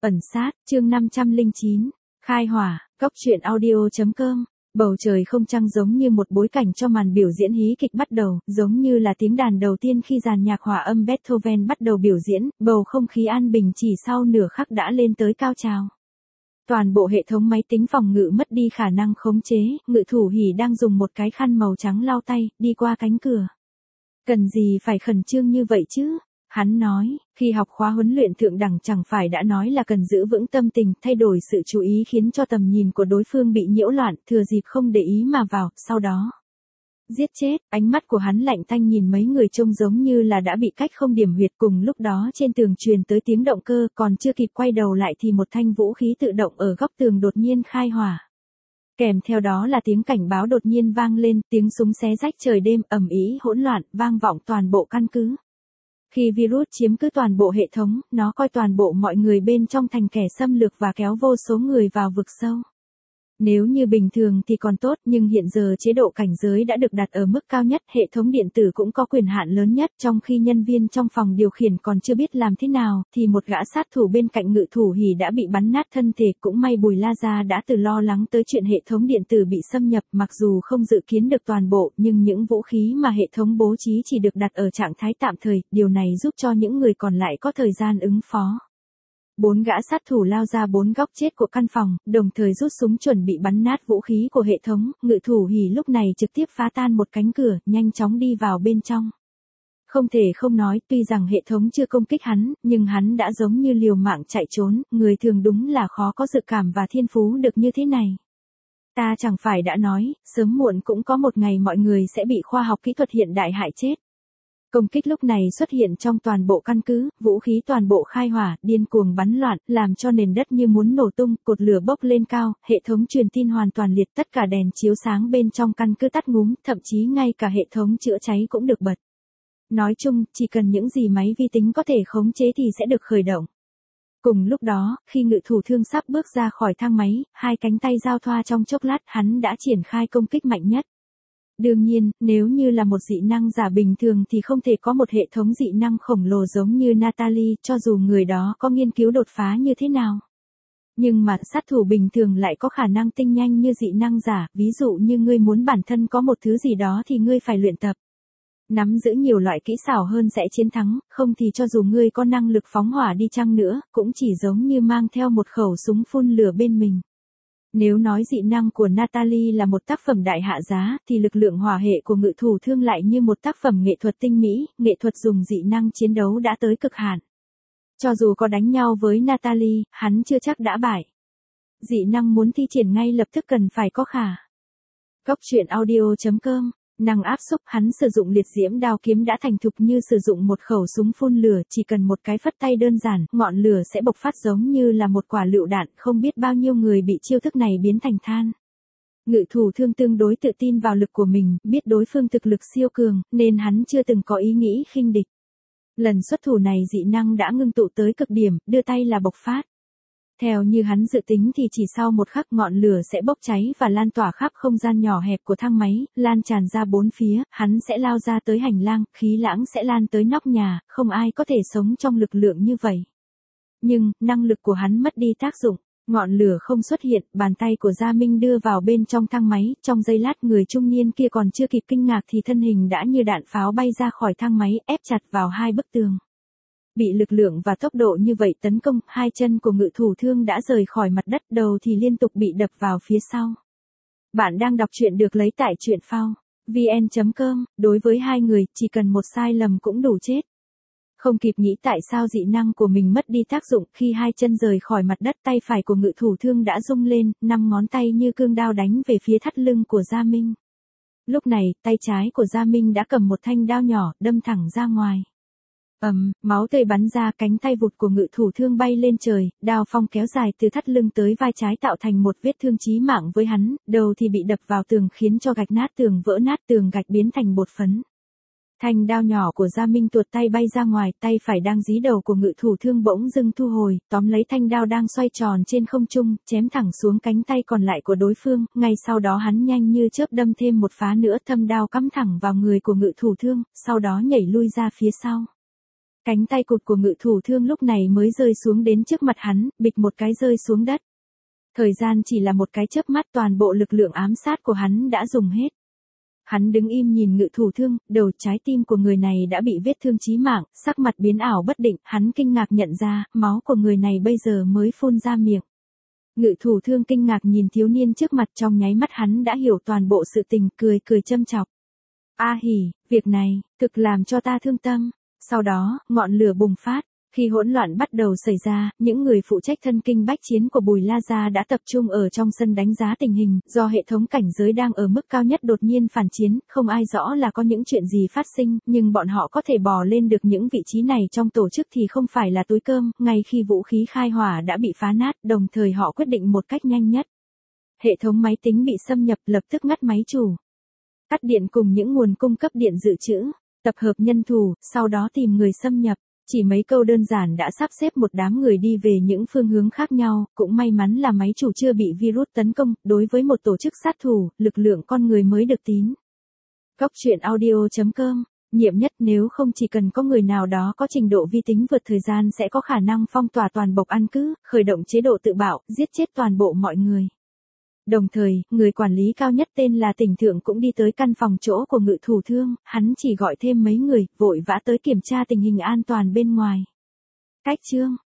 Ẩn sát, chương 509, khai hỏa, Cốc truyện audio.com. Bầu trời không trăng giống như một bối cảnh cho màn biểu diễn hí kịch bắt đầu, giống như là tiếng đàn đầu tiên khi dàn nhạc hòa âm Beethoven bắt đầu biểu diễn, bầu không khí an bình chỉ sau nửa khắc đã lên tới cao trào. Toàn bộ hệ thống máy tính phòng ngự mất đi khả năng khống chế, ngự thủ hỉ đang dùng một cái khăn màu trắng lau tay, đi qua cánh cửa. Cần gì phải khẩn trương như vậy chứ? Hắn nói, khi học khóa huấn luyện thượng đẳng chẳng phải đã nói là cần giữ vững tâm tình, thay đổi sự chú ý khiến cho tầm nhìn của đối phương bị nhiễu loạn, thừa dịp không để ý mà vào, sau đó giết chết. Ánh mắt của hắn lạnh tanh nhìn mấy người trông giống như là đã bị cách không điểm huyệt. Cùng lúc đó trên tường truyền tới tiếng động cơ, còn chưa kịp quay đầu lại thì một thanh vũ khí tự động ở góc tường đột nhiên khai hỏa. Kèm theo đó là tiếng cảnh báo đột nhiên vang lên, tiếng súng xé rách trời đêm, ầm ĩ hỗn loạn, vang vọng toàn bộ căn cứ. Khi virus chiếm cứ toàn bộ hệ thống, nó coi toàn bộ mọi người bên trong thành kẻ xâm lược và kéo vô số người vào vực sâu. Nếu như bình thường thì còn tốt, nhưng hiện giờ chế độ cảnh giới đã được đặt ở mức cao nhất, hệ thống điện tử cũng có quyền hạn lớn nhất, trong khi nhân viên trong phòng điều khiển còn chưa biết làm thế nào, thì một gã sát thủ bên cạnh ngự thủ hỉ đã bị bắn nát thân thể. Cũng may Bùi La Gia đã từ lo lắng tới chuyện hệ thống điện tử bị xâm nhập, mặc dù không dự kiến được toàn bộ, nhưng những vũ khí mà hệ thống bố trí chỉ được đặt ở trạng thái tạm thời, điều này giúp cho những người còn lại có thời gian ứng phó. 4 gã sát thủ lao ra 4 góc chết của căn phòng, đồng thời rút súng chuẩn bị bắn nát vũ khí của hệ thống. Ngự thủ hỉ lúc này trực tiếp phá tan một cánh cửa, nhanh chóng đi vào bên trong. Không thể không nói, tuy rằng hệ thống chưa công kích hắn, nhưng hắn đã giống như liều mạng chạy trốn, người thường đúng là khó có dự cảm và thiên phú được như thế này. Ta chẳng phải đã nói, sớm muộn cũng có một ngày mọi người sẽ bị khoa học kỹ thuật hiện đại hại chết. Công kích lúc này xuất hiện trong toàn bộ căn cứ, vũ khí toàn bộ khai hỏa, điên cuồng bắn loạn, làm cho nền đất như muốn nổ tung, cột lửa bốc lên cao, hệ thống truyền tin hoàn toàn liệt, tất cả đèn chiếu sáng bên trong căn cứ tắt ngúm, thậm chí ngay cả hệ thống chữa cháy cũng được bật. Nói chung, chỉ cần những gì máy vi tính có thể khống chế thì sẽ được khởi động. Cùng lúc đó, khi ngự thủ thương sắp bước ra khỏi thang máy, hai cánh tay giao thoa trong chốc lát, hắn đã triển khai công kích mạnh nhất. Đương nhiên, nếu như là một dị năng giả bình thường thì không thể có một hệ thống dị năng khổng lồ giống như Natalie, cho dù người đó có nghiên cứu đột phá như thế nào. Nhưng mà sát thủ bình thường lại có khả năng tinh nhanh như dị năng giả, ví dụ như ngươi muốn bản thân có một thứ gì đó thì ngươi phải luyện tập. Nắm giữ nhiều loại kỹ xảo hơn sẽ chiến thắng, không thì cho dù ngươi có năng lực phóng hỏa đi chăng nữa, cũng chỉ giống như mang theo một khẩu súng phun lửa bên mình. Nếu nói dị năng của Natalie là một tác phẩm đại hạ giá, thì lực lượng hỏa hệ của ngự thủ thương lại như một tác phẩm nghệ thuật tinh mỹ, nghệ thuật dùng dị năng chiến đấu đã tới cực hạn. Cho dù có đánh nhau với Natalie, hắn chưa chắc đã bại. Dị năng muốn thi triển ngay lập tức cần phải có khả. Cốc truyện audio.com. Năng áp xúc, hắn sử dụng liệt diễm đao kiếm đã thành thục như sử dụng một khẩu súng phun lửa, chỉ cần một cái phất tay đơn giản, ngọn lửa sẽ bộc phát giống như là một quả lựu đạn, không biết bao nhiêu người bị chiêu thức này biến thành than. Ngự thủ thương tương đối tự tin vào lực của mình, biết đối phương thực lực siêu cường, nên hắn chưa từng có ý nghĩ khinh địch. Lần xuất thủ này dị năng đã ngưng tụ tới cực điểm, đưa tay là bộc phát. Theo như hắn dự tính thì chỉ sau một khắc ngọn lửa sẽ bốc cháy và lan tỏa khắp không gian nhỏ hẹp của thang máy, lan tràn ra bốn phía, hắn sẽ lao ra tới hành lang, khí lãng sẽ lan tới nóc nhà, không ai có thể sống trong lực lượng như vậy. Nhưng, năng lực của hắn mất đi tác dụng, ngọn lửa không xuất hiện, bàn tay của Gia Minh đưa vào bên trong thang máy, trong giây lát người trung niên kia còn chưa kịp kinh ngạc thì thân hình đã như đạn pháo bay ra khỏi thang máy, ép chặt vào hai bức tường. Bị lực lượng và tốc độ như vậy tấn công, hai chân của ngự thủ thương đã rời khỏi mặt đất, đầu thì liên tục bị đập vào phía sau. Bạn đang đọc truyện được lấy tại truyện phao vn.com, đối với hai người, chỉ cần một sai lầm cũng đủ chết. Không kịp nghĩ tại sao dị năng của mình mất đi tác dụng, khi hai chân rời khỏi mặt đất tay phải của ngự thủ thương đã rung lên, 5 ngón tay như cương đao đánh về phía thắt lưng của Gia Minh. Lúc này, tay trái của Gia Minh đã cầm một thanh đao nhỏ, đâm thẳng ra ngoài. Máu tươi bắn ra, cánh tay vụt của ngự thủ thương bay lên trời, đao phong kéo dài từ thắt lưng tới vai trái tạo thành một vết thương chí mạng với hắn, đầu thì bị đập vào tường khiến cho gạch nát tường vỡ nát, tường gạch biến thành bột phấn. Thanh đao nhỏ của Gia Minh tuột tay bay ra ngoài, tay phải đang dí đầu của ngự thủ thương bỗng dưng thu hồi, tóm lấy thanh đao đang xoay tròn trên không trung, chém thẳng xuống cánh tay còn lại của đối phương, ngay sau đó hắn nhanh như chớp đâm thêm một phá nữa, thâm đao cắm thẳng vào người của ngự thủ thương, sau đó nhảy lui ra phía sau. Cánh tay cụt của Ngự Thủ Thương lúc này mới rơi xuống đến trước mặt hắn, bịch một cái rơi xuống đất. Thời gian chỉ là một cái chớp mắt, toàn bộ lực lượng ám sát của hắn đã dùng hết. Hắn đứng im nhìn Ngự Thủ Thương, đầu trái tim của người này đã bị vết thương chí mạng, sắc mặt biến ảo bất định, hắn kinh ngạc nhận ra, máu của người này bây giờ mới phun ra miệng. Ngự Thủ Thương kinh ngạc nhìn thiếu niên trước mặt, trong nháy mắt hắn đã hiểu toàn bộ sự tình, cười cười châm chọc. A hỉ, việc này, thực làm cho ta thương tâm. Sau đó, ngọn lửa bùng phát. Khi hỗn loạn bắt đầu xảy ra, những người phụ trách thân kinh bách chiến của Bùi La Gia đã tập trung ở trong sân đánh giá tình hình, do hệ thống cảnh giới đang ở mức cao nhất đột nhiên phản chiến, không ai rõ là có những chuyện gì phát sinh, nhưng bọn họ có thể bò lên được những vị trí này trong tổ chức thì không phải là túi cơm, ngay khi vũ khí khai hỏa đã bị phá nát, đồng thời họ quyết định một cách nhanh nhất. Hệ thống máy tính bị xâm nhập, lập tức ngắt máy chủ. Cắt điện cùng những nguồn cung cấp điện dự trữ, tập hợp nhân thủ, sau đó tìm người xâm nhập. Chỉ mấy câu đơn giản đã sắp xếp một đám người đi về những phương hướng khác nhau, cũng may mắn là máy chủ chưa bị virus tấn công, đối với một tổ chức sát thủ, lực lượng con người mới được tín. Góc truyện audio.com, nhiệm nhất nếu không chỉ cần có người nào đó có trình độ vi tính vượt thời gian sẽ có khả năng phong tỏa toàn bộ căn cứ, khởi động chế độ tự bạo, giết chết toàn bộ mọi người. Đồng thời, người quản lý cao nhất tên là Tỉnh Thượng cũng đi tới căn phòng chỗ của Ngự Thủ Thương, hắn chỉ gọi thêm mấy người, vội vã tới kiểm tra tình hình an toàn bên ngoài. Cách chương